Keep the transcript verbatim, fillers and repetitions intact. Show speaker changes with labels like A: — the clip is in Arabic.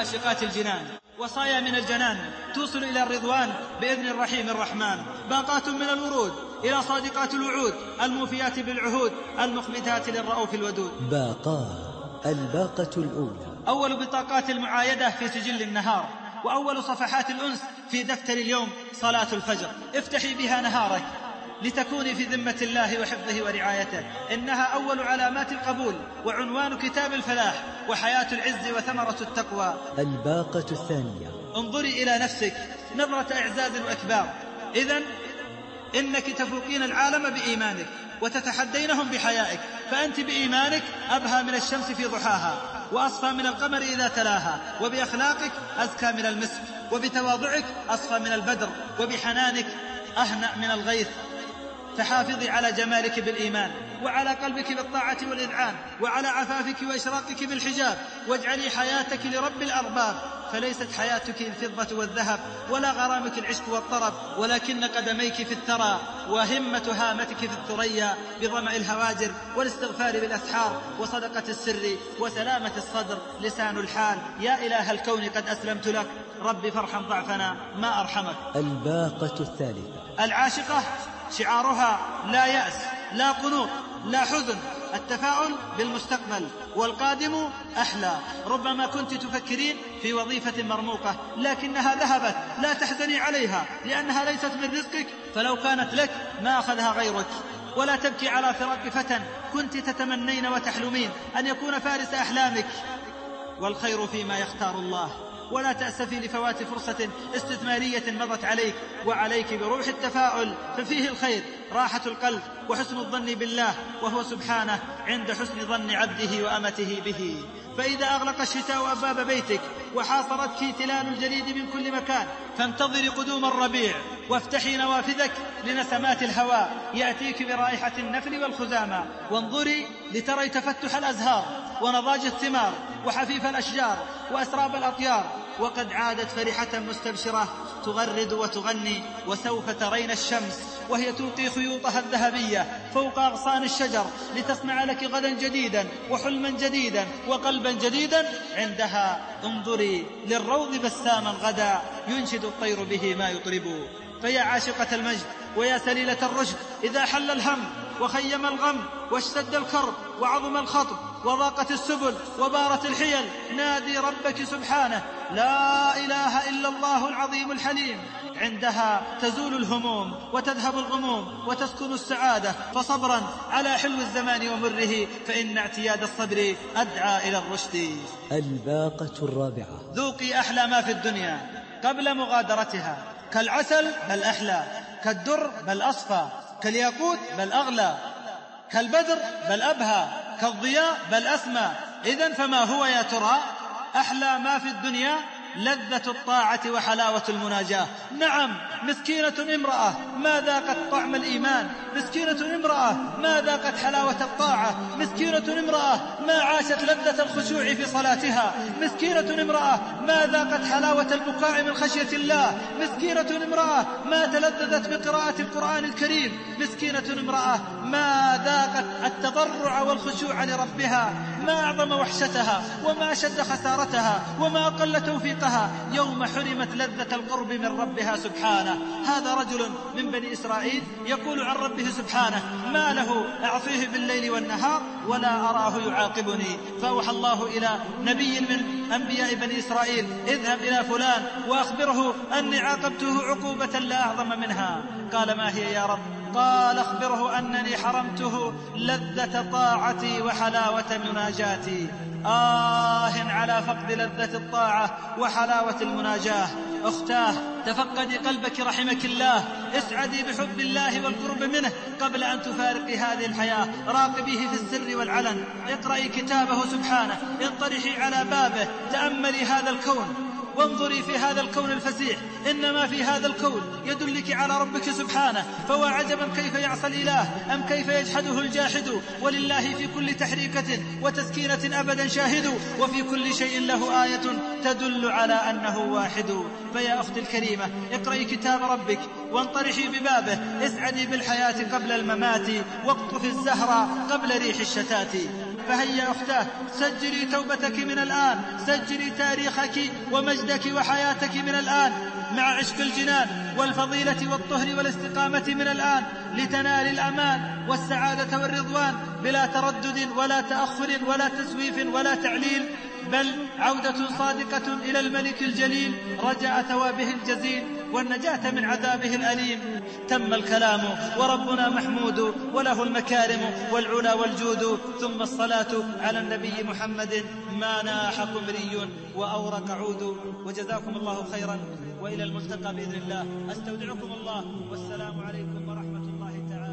A: عاشقات الجنان، وصايا من الجنان توصل إلى الرضوان بإذن الرحيم الرحمن، باقات من الورود إلى صادقات الوعود، الموفيات بالعهود، المخبتات للرؤوف الودود.
B: باقات، الباقة الأولى،
A: أول بطاقات المعايدة في سجل النهار، وأول صفحات الأنس في دفتر اليوم صلاة الفجر. افتحي بها نهارك لتكوني في ذمة الله وحفظه ورعايته، إنها أول علامات القبول وعنوان كتاب الفلاح وحياة العز وثمرة التقوى.
B: الباقة الثانية،
A: انظري إلى نفسك نظرة إعزاز وإكبار. إذن إنك تفوقين العالم بإيمانك وتتحدينهم بحيائك، فأنت بإيمانك أبهى من الشمس في ضحاها، وأصفى من القمر إذا تلاها، وبأخلاقك أزكى من المسك، وبتواضعك أصفى من البدر، وبحنانك أهنأ من الغيث. فحافظي على جمالك بالإيمان، وعلى قلبك بالطاعة والإذعان، وعلى عفافك وإشراقك بالحجاب، واجعلي حياتك لرب الأرباب، فليست حياتك الفضة والذهب، ولا غرامك العشق والطرب، ولكن قدميك في الثرى، وهمة هامتك في الثريا، بظمأ الهواجر والاستغفار بالأسحار، وصدقة السر وسلامة الصدر، لسان الحال. يا إله الكون قد أسلمت لك، ربي فارحم ضعفنا ما أرحمك.
B: الباقة الثالثة،
A: العاشقة شعارها لا يأس، لا قنوط، لا حزن، التفاؤل بالمستقبل، والقادم أحلى. ربما كنت تفكرين في وظيفة مرموقة لكنها ذهبت، لا تحزني عليها لأنها ليست من رزقك، فلو كانت لك ما أخذها غيرك. ولا تبكي على فراق فتى كنت تتمنين وتحلمين أن يكون فارس أحلامك، والخير فيما يختار الله. ولا تأسفي لفوات فرصة استثمارية مضت عليك، وعليك بروح التفاؤل ففيه الخير، راحة القلب وحسن الظن بالله، وهو سبحانه عند حسن ظن عبده وأمته به. فإذا أغلق الشتاء أبواب بيتك وحاصرتك تلال الجليد من كل مكان، فانتظري قدوم الربيع، وافتحي نوافذك لنسمات الهواء يأتيك برائحة النفل والخزامى، وانظري لتري تفتح الأزهار ونضاج الثمار وحفيف الأشجار وأسراب الأطيار، وقد عادت فرحة مستبشرة تغرد وتغني. وسوف ترين الشمس وهي تلقي خيوطها الذهبية فوق أغصان الشجر لتصنع لك غدا جديدا وحلما جديدا وقلبا جديدا. عندها انظري للروض بساما غدا ينشد الطير به ما يطرب. فيا عاشقة المجد ويا سليلة الرشد، إذا حل الهم وخيم الغم واشتد الكرب وعظم الخطب وضاقت السبل وبارت الحيل، نادي ربك سبحانه، لا إله إلا الله العظيم الحليم. عندها تزول الهموم وتذهب الغموم وتسكن السعادة. فصبرا على حلو الزمان ومره، فإن اعتياد الصبر أدعى إلى الرشد.
B: الباقة الرابعة،
A: ذوقي أحلى ما في الدنيا قبل مغادرتها، كالعسل بل أحلى، كالدر بل أصفى، كالياقوت بل أغلى، كالبدر بل أبهى، كالضياء بل أسمى. إذن فما هو يا ترى أحلى ما في الدنيا؟ لذة الطاعة وحلاوة المناجاة. نعم، مسكينة امرأة ما ذاقت طعم الإيمان، مسكينة امرأة ما ذاقت حلاوة الطاعة، مسكينة امرأة ما عاشت لذة الخشوع في صلاتها، مسكينة امرأة ما ذاقت حلاوة البكاء من خشية الله، مسكينة امرأة ما تلذذت بقراءة القرآن الكريم، مسكينة امرأة ما ذاقت التضرع والخشوع لربها. ما أعظم وحشتها وما أشد خسارتها وما أقل توفيقها يوم حرمت لذة القرب من ربها سبحانه. هذا رجل من بني إسرائيل يقول عن ربه سبحانه: ما له أعصيه بالليل والنهار ولا أراه يعاقبني. فأوحى الله إلى نبي من أنبياء بني إسرائيل: اذهب إلى فلان وأخبره أني عاقبته عقوبة لا أعظم منها. قال: ما هي يا رب؟ قال: اخبره أنني حرمته لذة طاعتي وحلاوة مناجاتي. آه على فقد لذة الطاعة وحلاوة المناجاة. أختاه، تفقدي قلبك رحمك الله، اسعدي بحب الله والقرب منه قبل أن تفارقي هذه الحياة. راقبيه في السر والعلن، اقرأي كتابه سبحانه، انطرحي على بابه، تأملي هذا الكون وانظري في هذا الكون الفسيح، إنما في هذا الكون يدلك على ربك سبحانه. فوا عجبا كيف يعصى الإله أم كيف يجحده الجاحد. ولله في كل تحريكة وتسكينة أبدا شاهد، وفي كل شيء له آية تدل على أنه واحد. فيا أختي الكريمة، اقرأي كتاب ربك وانطرحي ببابه، اسعدي بالحياة قبل الممات، واقطفي الزهر قبل ريح الشتات. فهيا أختاه سجلي توبتك من الآن، سجلي تاريخك ومجدك وحياتك من الآن، مع عشق الجنان والفضيلة والطهر والاستقامة من الآن، لتنال الأمان والسعادة والرضوان بلا تردد ولا تأخر ولا تسويف ولا تعليل، بل عودة صادقة إلى الملك الجليل رجاء ثوابه الجزيل والنجاة من عذابه الأليم. تم الكلام وربنا محمود، وله المكارم والعلا والجود، ثم الصلاة على النبي محمد ما ناح قمري وأورق عود. وجزاكم الله خيرا، وإلى الملتقى بإذن الله. أستودعكم الله، والسلام عليكم ورحمة الله تعالى.